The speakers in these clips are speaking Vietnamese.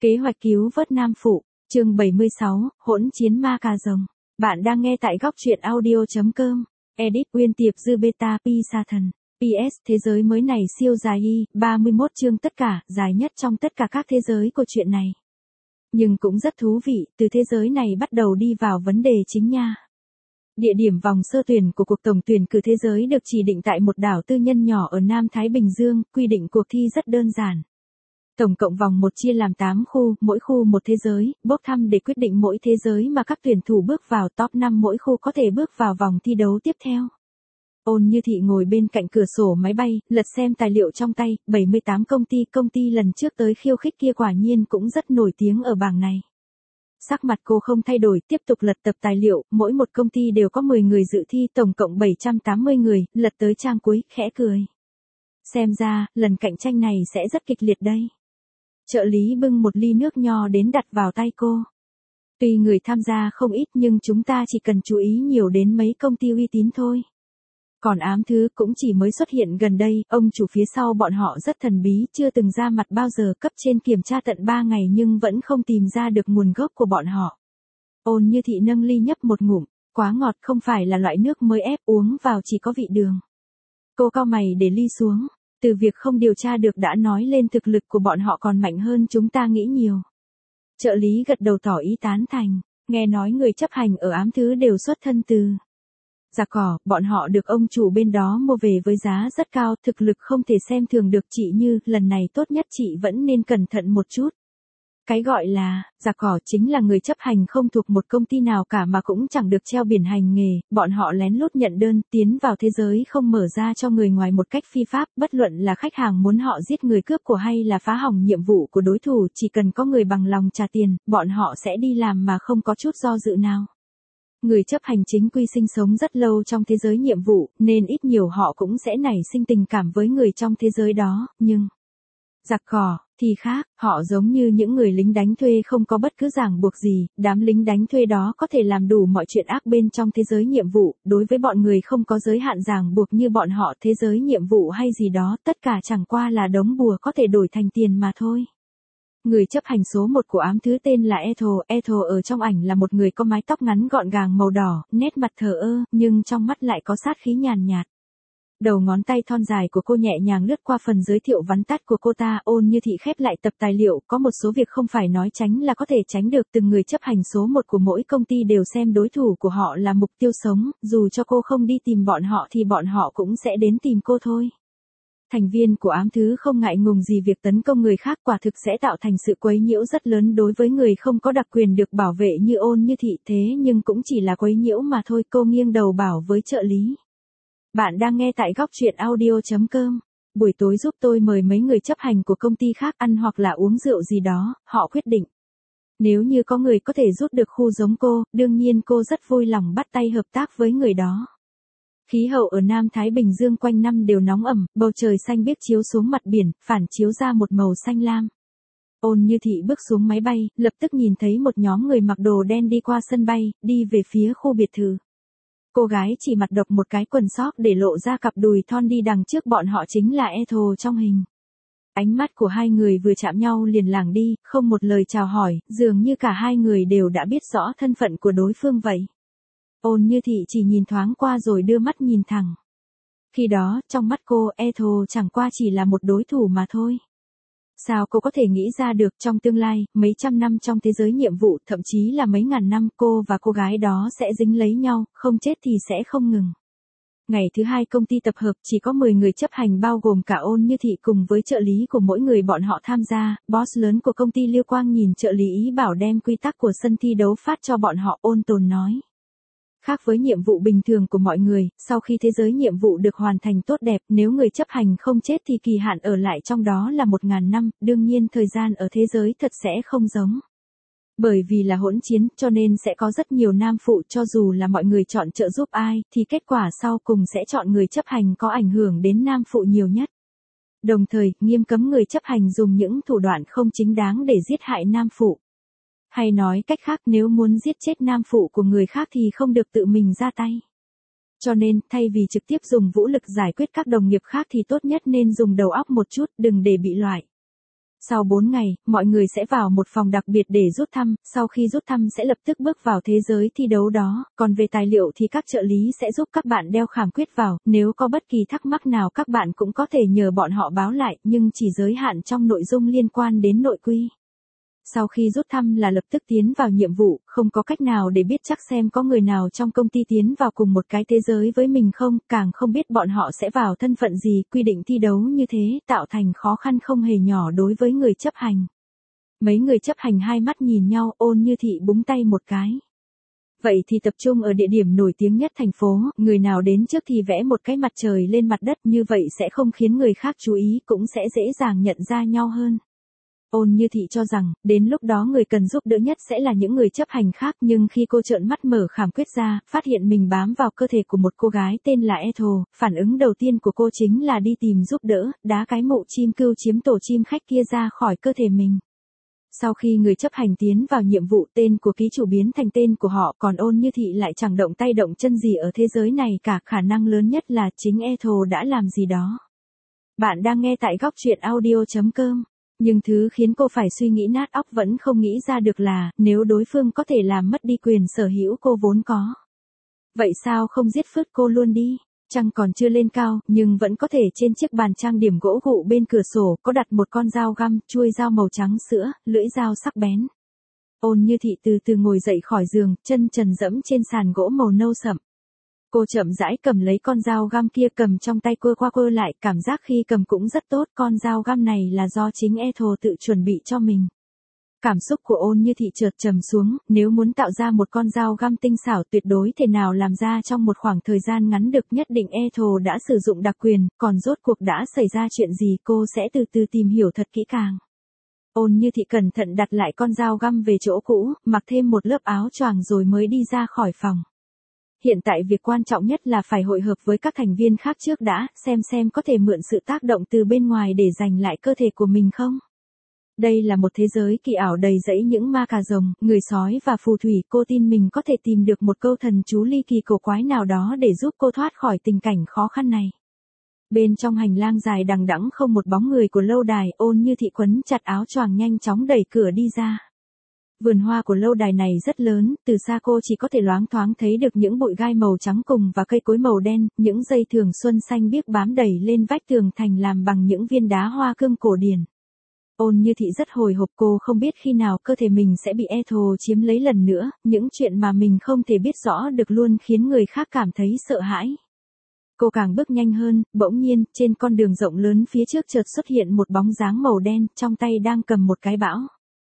Kế hoạch cứu vớt Nam Phụ, chương 76, hỗn chiến ma cà rồng. Bạn đang nghe tại góc truyện audio.com. Edit Nguyên Tiệp Dư Beta Pi Sa Thần. PS thế giới mới này siêu dài 31 chương tất cả, dài nhất trong tất cả các thế giới của chuyện này. Nhưng cũng rất thú vị, từ thế giới này bắt đầu đi vào vấn đề chính nha. Địa điểm vòng sơ tuyển của cuộc tổng tuyển cử thế giới được chỉ định tại một đảo tư nhân nhỏ ở Nam Thái Bình Dương, quy định cuộc thi rất đơn giản. Tổng cộng vòng 1 chia làm 8 khu, mỗi khu một thế giới, bốc thăm để quyết định mỗi thế giới mà các tuyển thủ bước vào top 5 mỗi khu có thể bước vào vòng thi đấu tiếp theo. Ôn Như Thị ngồi bên cạnh cửa sổ máy bay, lật xem tài liệu trong tay, 78 công ty lần trước tới khiêu khích kia quả nhiên cũng rất nổi tiếng ở bảng này. Sắc mặt cô không thay đổi, tiếp tục lật tập tài liệu, mỗi một công ty đều có 10 người dự thi, tổng cộng 780 người, lật tới trang cuối, khẽ cười. Xem ra, lần cạnh tranh này sẽ rất kịch liệt đây. Trợ lý bưng một ly nước nho đến đặt vào tay cô. Tuy người tham gia không ít nhưng chúng ta chỉ cần chú ý nhiều đến mấy công ty uy tín thôi. Còn ám thứ cũng chỉ mới xuất hiện gần đây, ông chủ phía sau bọn họ rất thần bí, chưa từng ra mặt bao giờ, cấp trên kiểm tra tận 3 ngày nhưng vẫn không tìm ra được nguồn gốc của bọn họ. Ôn Như Thị nâng ly nhấp một ngụm, quá ngọt, không phải là loại nước mới ép, uống vào chỉ có vị đường. Cô cau mày để ly xuống, từ việc không điều tra được đã nói lên thực lực của bọn họ còn mạnh hơn chúng ta nghĩ nhiều. Trợ lý gật đầu tỏ ý tán thành, nghe nói người chấp hành ở ám thứ đều xuất thân từ giặc cỏ, bọn họ được ông chủ bên đó mua về với giá rất cao, thực lực không thể xem thường được. Chị Như, lần này tốt nhất chị vẫn nên cẩn thận một chút. Cái gọi là giặc cỏ chính là người chấp hành không thuộc một công ty nào cả mà cũng chẳng được treo biển hành nghề, bọn họ lén lút nhận đơn, tiến vào thế giới không mở ra cho người ngoài một cách phi pháp, bất luận là khách hàng muốn họ giết người cướp của hay là phá hỏng nhiệm vụ của đối thủ, chỉ cần có người bằng lòng trả tiền, bọn họ sẽ đi làm mà không có chút do dự nào. Người chấp hành chính quy sinh sống rất lâu trong thế giới nhiệm vụ, nên ít nhiều họ cũng sẽ nảy sinh tình cảm với người trong thế giới đó, nhưng giặc cỏ thì khác, họ giống như những người lính đánh thuê không có bất cứ ràng buộc gì, đám lính đánh thuê đó có thể làm đủ mọi chuyện ác bên trong thế giới nhiệm vụ, đối với bọn người không có giới hạn ràng buộc như bọn họ, thế giới nhiệm vụ hay gì đó, tất cả chẳng qua là đống bùa có thể đổi thành tiền mà thôi. Người chấp hành số 1 của ám thứ tên là Ethel ở trong ảnh là một người có mái tóc ngắn gọn gàng màu đỏ, nét mặt thờ ơ, nhưng trong mắt lại có sát khí nhàn nhạt. Đầu ngón tay thon dài của cô nhẹ nhàng lướt qua phần giới thiệu vắn tắt của cô ta. Ôn Như Thị khép lại tập tài liệu, có một số việc không phải nói tránh là có thể tránh được. Từng người chấp hành số 1 của mỗi công ty đều xem đối thủ của họ là mục tiêu sống, dù cho cô không đi tìm bọn họ thì bọn họ cũng sẽ đến tìm cô thôi. Thành viên của ám thứ không ngại ngùng gì việc tấn công người khác, quả thực sẽ tạo thành sự quấy nhiễu rất lớn đối với người không có đặc quyền được bảo vệ như Ôn Như Thị, thế nhưng cũng chỉ là quấy nhiễu mà thôi. Cô nghiêng đầu bảo với trợ lý. Bạn đang nghe tại góc truyện audio.com. Buổi tối giúp tôi mời mấy người chấp hành của công ty khác ăn hoặc là uống rượu gì đó, họ quyết định. Nếu như có người có thể rút được khu giống cô, đương nhiên cô rất vui lòng bắt tay hợp tác với người đó. Khí hậu ở Nam Thái Bình Dương quanh năm đều nóng ẩm, bầu trời xanh biếc chiếu xuống mặt biển, phản chiếu ra một màu xanh lam. Ôn Như Thị bước xuống máy bay, lập tức nhìn thấy một nhóm người mặc đồ đen đi qua sân bay, đi về phía khu biệt thự. Cô gái chỉ mặc độc một cái quần sóc để lộ ra cặp đùi thon, đi đằng trước bọn họ chính là Ethel trong hình. Ánh mắt của hai người vừa chạm nhau liền lảng đi, không một lời chào hỏi, dường như cả hai người đều đã biết rõ thân phận của đối phương vậy. Ôn Như Thị chỉ nhìn thoáng qua rồi đưa mắt nhìn thẳng. Khi đó, trong mắt cô, Ethel chẳng qua chỉ là một đối thủ mà thôi. Sao cô có thể nghĩ ra được trong tương lai, mấy trăm năm trong thế giới nhiệm vụ, thậm chí là mấy ngàn năm, cô và cô gái đó sẽ dính lấy nhau, không chết thì sẽ không ngừng. Ngày thứ 2 công ty tập hợp, chỉ có 10 người chấp hành bao gồm cả Ôn Như Thị cùng với trợ lý của mỗi người bọn họ tham gia. Boss lớn của công ty Liêu Quang nhìn trợ lý ý bảo đem quy tắc của sân thi đấu phát cho bọn họ. Ôn Tồn nói. Khác với nhiệm vụ bình thường của mọi người, sau khi thế giới nhiệm vụ được hoàn thành tốt đẹp, nếu người chấp hành không chết thì kỳ hạn ở lại trong đó là 1000 năm, đương nhiên thời gian ở thế giới thật sẽ không giống. Bởi vì là hỗn chiến, cho nên sẽ có rất nhiều nam phụ, cho dù là mọi người chọn trợ giúp ai, thì kết quả sau cùng sẽ chọn người chấp hành có ảnh hưởng đến nam phụ nhiều nhất. Đồng thời, nghiêm cấm người chấp hành dùng những thủ đoạn không chính đáng để giết hại nam phụ. Hay nói cách khác, nếu muốn giết chết nam phụ của người khác thì không được tự mình ra tay. Cho nên, thay vì trực tiếp dùng vũ lực giải quyết các đồng nghiệp khác thì tốt nhất nên dùng đầu óc một chút, đừng để bị loại. Sau 4 ngày, mọi người sẽ vào một phòng đặc biệt để rút thăm, sau khi rút thăm sẽ lập tức bước vào thế giới thi đấu đó, còn về tài liệu thì các trợ lý sẽ giúp các bạn đeo khảm quyết vào, nếu có bất kỳ thắc mắc nào các bạn cũng có thể nhờ bọn họ báo lại, nhưng chỉ giới hạn trong nội dung liên quan đến nội quy. Sau khi rút thăm là lập tức tiến vào nhiệm vụ, không có cách nào để biết chắc xem có người nào trong công ty tiến vào cùng một cái thế giới với mình không, càng không biết bọn họ sẽ vào thân phận gì, quy định thi đấu như thế tạo thành khó khăn không hề nhỏ đối với người chấp hành. Mấy người chấp hành hai mắt nhìn nhau, Ôn Như Thị búng tay một cái. Vậy thì tập trung ở địa điểm nổi tiếng nhất thành phố, người nào đến trước thì vẽ một cái mặt trời lên mặt đất, như vậy sẽ không khiến người khác chú ý, cũng sẽ dễ dàng nhận ra nhau hơn. Ôn Như Thị cho rằng, đến lúc đó người cần giúp đỡ nhất sẽ là những người chấp hành khác, nhưng khi cô trợn mắt mở khảm quyết ra, phát hiện mình bám vào cơ thể của một cô gái tên là Ethel, phản ứng đầu tiên của cô chính là đi tìm giúp đỡ, đá cái mụ chim cưu chiếm tổ chim khách kia ra khỏi cơ thể mình. Sau khi người chấp hành tiến vào nhiệm vụ, tên của ký chủ biến thành tên của họ, còn Ôn Như Thị lại chẳng động tay động chân gì ở thế giới này cả, khả năng lớn nhất là chính Ethel đã làm gì đó. Bạn đang nghe tại góc truyện audio.com. Nhưng thứ khiến cô phải suy nghĩ nát óc vẫn không nghĩ ra được là, nếu đối phương có thể làm mất đi quyền sở hữu cô vốn có. Vậy sao không giết phứt cô luôn đi? Trăng còn chưa lên cao, nhưng vẫn có thể trên chiếc bàn trang điểm gỗ gụ bên cửa sổ, có đặt một con dao găm, chuôi dao màu trắng sữa, lưỡi dao sắc bén. Ôn Như Thị từ từ ngồi dậy khỏi giường, chân trần dẫm trên sàn gỗ màu nâu sậm. Cô chậm rãi cầm lấy con dao găm kia, cầm trong tay quơ qua quơ lại, cảm giác khi cầm cũng rất tốt, con dao găm này là do chính Ethel tự chuẩn bị cho mình. Cảm xúc của Ôn Như Thị chợt trầm xuống, nếu muốn tạo ra một con dao găm tinh xảo tuyệt đối thể nào làm ra trong một khoảng thời gian ngắn được, nhất định Ethel đã sử dụng đặc quyền, còn rốt cuộc đã xảy ra chuyện gì cô sẽ từ từ tìm hiểu thật kỹ càng. Ôn Như Thị cẩn thận đặt lại con dao găm về chỗ cũ, mặc thêm một lớp áo choàng rồi mới đi ra khỏi phòng. Hiện tại việc quan trọng nhất là phải hội hợp với các thành viên khác trước đã, xem có thể mượn sự tác động từ bên ngoài để giành lại cơ thể của mình không. Đây là một thế giới kỳ ảo đầy rẫy những ma cà rồng, người sói và phù thủy, cô tin mình có thể tìm được một câu thần chú ly kỳ cổ quái nào đó để giúp cô thoát khỏi tình cảnh khó khăn này. Bên trong hành lang dài đằng đẵng không một bóng người của lâu đài, Ôn Như Thị quấn chặt áo choàng nhanh chóng đẩy cửa đi ra. Vườn hoa của lâu đài này rất lớn, từ xa cô chỉ có thể loáng thoáng thấy được những bụi gai màu trắng cùng và cây cối màu đen, những dây thường xuân xanh biếc bám đầy lên vách tường thành làm bằng những viên đá hoa cương cổ điển. Ôn Như Thị rất hồi hộp, cô không biết khi nào cơ thể mình sẽ bị Ethel chiếm lấy lần nữa, những chuyện mà mình không thể biết rõ được luôn khiến người khác cảm thấy sợ hãi. Cô càng bước nhanh hơn, bỗng nhiên, trên con đường rộng lớn phía trước chợt xuất hiện một bóng dáng màu đen, trong tay đang cầm một cái bão.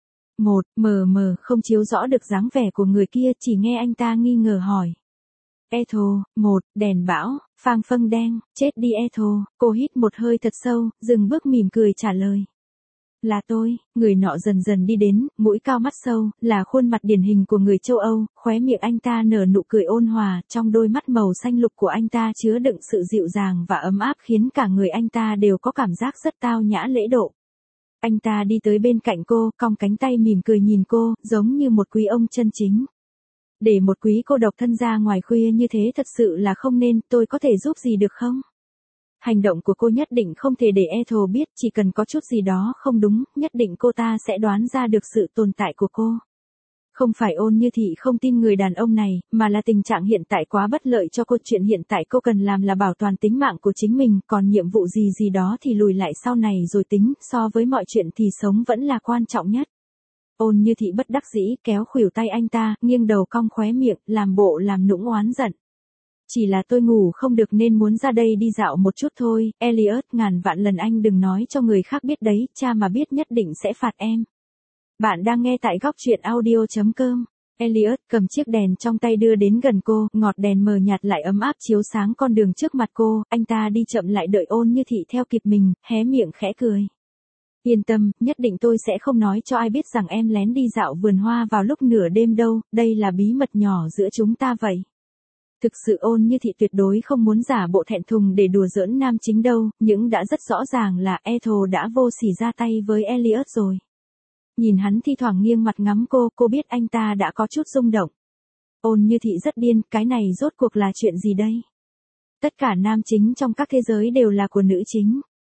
Mờ mờ không chiếu rõ được dáng vẻ của người kia, chỉ nghe anh ta nghi ngờ hỏi. Ethel, đèn bão, phang phâng đen, chết đi Ethel, cô hít một hơi thật sâu, dừng bước mỉm cười trả lời. Là tôi, người nọ dần dần đi đến, mũi cao mắt sâu, là khuôn mặt điển hình của người châu Âu, khóe miệng anh ta nở nụ cười ôn hòa, trong đôi mắt màu xanh lục của anh ta chứa đựng sự dịu dàng và ấm áp khiến cả người anh ta đều có cảm giác rất tao nhã lễ độ. Anh ta đi tới bên cạnh cô, cong cánh tay mỉm cười nhìn cô, giống như một quý ông chân chính. Để một quý cô độc thân ra ngoài khuya như thế thật sự là không nên, tôi có thể giúp gì được không? Hành động của cô nhất định không thể để Ethel biết, chỉ cần có chút gì đó không đúng, nhất định cô ta sẽ đoán ra được sự tồn tại của cô. Không phải Ôn Như Thị không tin người đàn ông này, mà là tình trạng hiện tại quá bất lợi cho cô, chuyện hiện tại cô cần làm là bảo toàn tính mạng của chính mình, còn nhiệm vụ gì đó thì lùi lại sau này rồi tính, so với mọi chuyện thì sống vẫn là quan trọng nhất. Ôn Như Thị bất đắc dĩ kéo khuỷu tay anh ta, nghiêng đầu cong khóe miệng, làm bộ làm nũng oán giận. Chỉ là tôi ngủ không được nên muốn ra đây đi dạo một chút thôi, Elliot, ngàn vạn lần anh đừng nói cho người khác biết đấy, cha mà biết nhất định sẽ phạt em. Bạn đang nghe tại góc truyện audio.com. Elliot cầm chiếc đèn trong tay đưa đến gần cô, ngọt đèn mờ nhạt lại ấm áp chiếu sáng con đường trước mặt cô, anh ta đi chậm lại đợi Ôn Như Thị theo kịp mình, hé miệng khẽ cười. Yên tâm, nhất định tôi sẽ không nói cho ai biết rằng em lén đi dạo vườn hoa vào lúc nửa đêm đâu, đây là bí mật nhỏ giữa chúng ta vậy. Thực sự Ôn Như Thị tuyệt đối không muốn giả bộ thẹn thùng để đùa giỡn nam chính đâu, nhưng đã rất rõ ràng là Ethel đã vô sỉ ra tay với Elliot rồi. Nhìn hắn thi thoảng nghiêng mặt ngắm cô biết anh ta đã có chút rung động. Ôn Như Thị rất điên, cái này rốt cuộc là chuyện gì đây? Tất cả nam chính trong các thế giới đều là của nữ chính.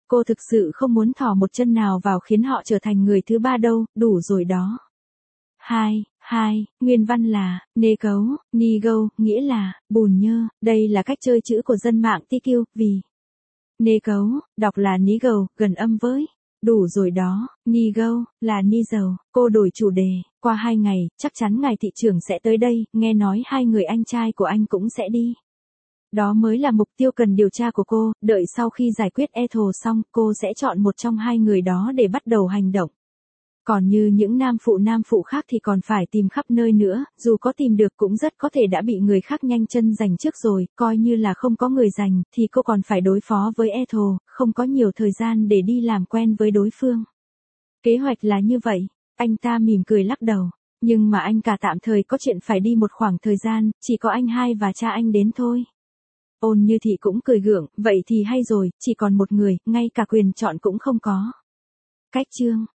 Cô thực sự không muốn thò một chân nào vào khiến họ trở thành người thứ ba đâu, đủ rồi đó. 2. Nguyên văn là, nê cấu, ni gâu, nghĩa là, bùn nhơ, đây là cách chơi chữ của dân mạng TQ, vì nê cấu, đọc là ní gầu, gần âm với. Đủ rồi đó, ni gâu, là ni dầu, cô đổi chủ đề, qua 2 ngày, chắc chắn ngài thị trưởng sẽ tới đây, nghe nói 2 người anh trai của anh cũng sẽ đi. Đó mới là mục tiêu cần điều tra của cô, đợi sau khi giải quyết Ethel xong, cô sẽ chọn một trong 2 người đó để bắt đầu hành động. Còn như những nam phụ khác thì còn phải tìm khắp nơi nữa, dù có tìm được cũng rất có thể đã bị người khác nhanh chân giành trước rồi, coi như là không có người giành, thì cô còn phải đối phó với Ethel, không có nhiều thời gian để đi làm quen với đối phương. Kế hoạch là như vậy, anh ta mỉm cười lắc đầu, nhưng mà anh cả tạm thời có chuyện phải đi một khoảng thời gian, chỉ có anh hai và cha anh đến thôi. Ôn Như Thị cũng cười gượng, vậy thì hay rồi, chỉ còn một người, ngay cả quyền chọn cũng không có. Cách chương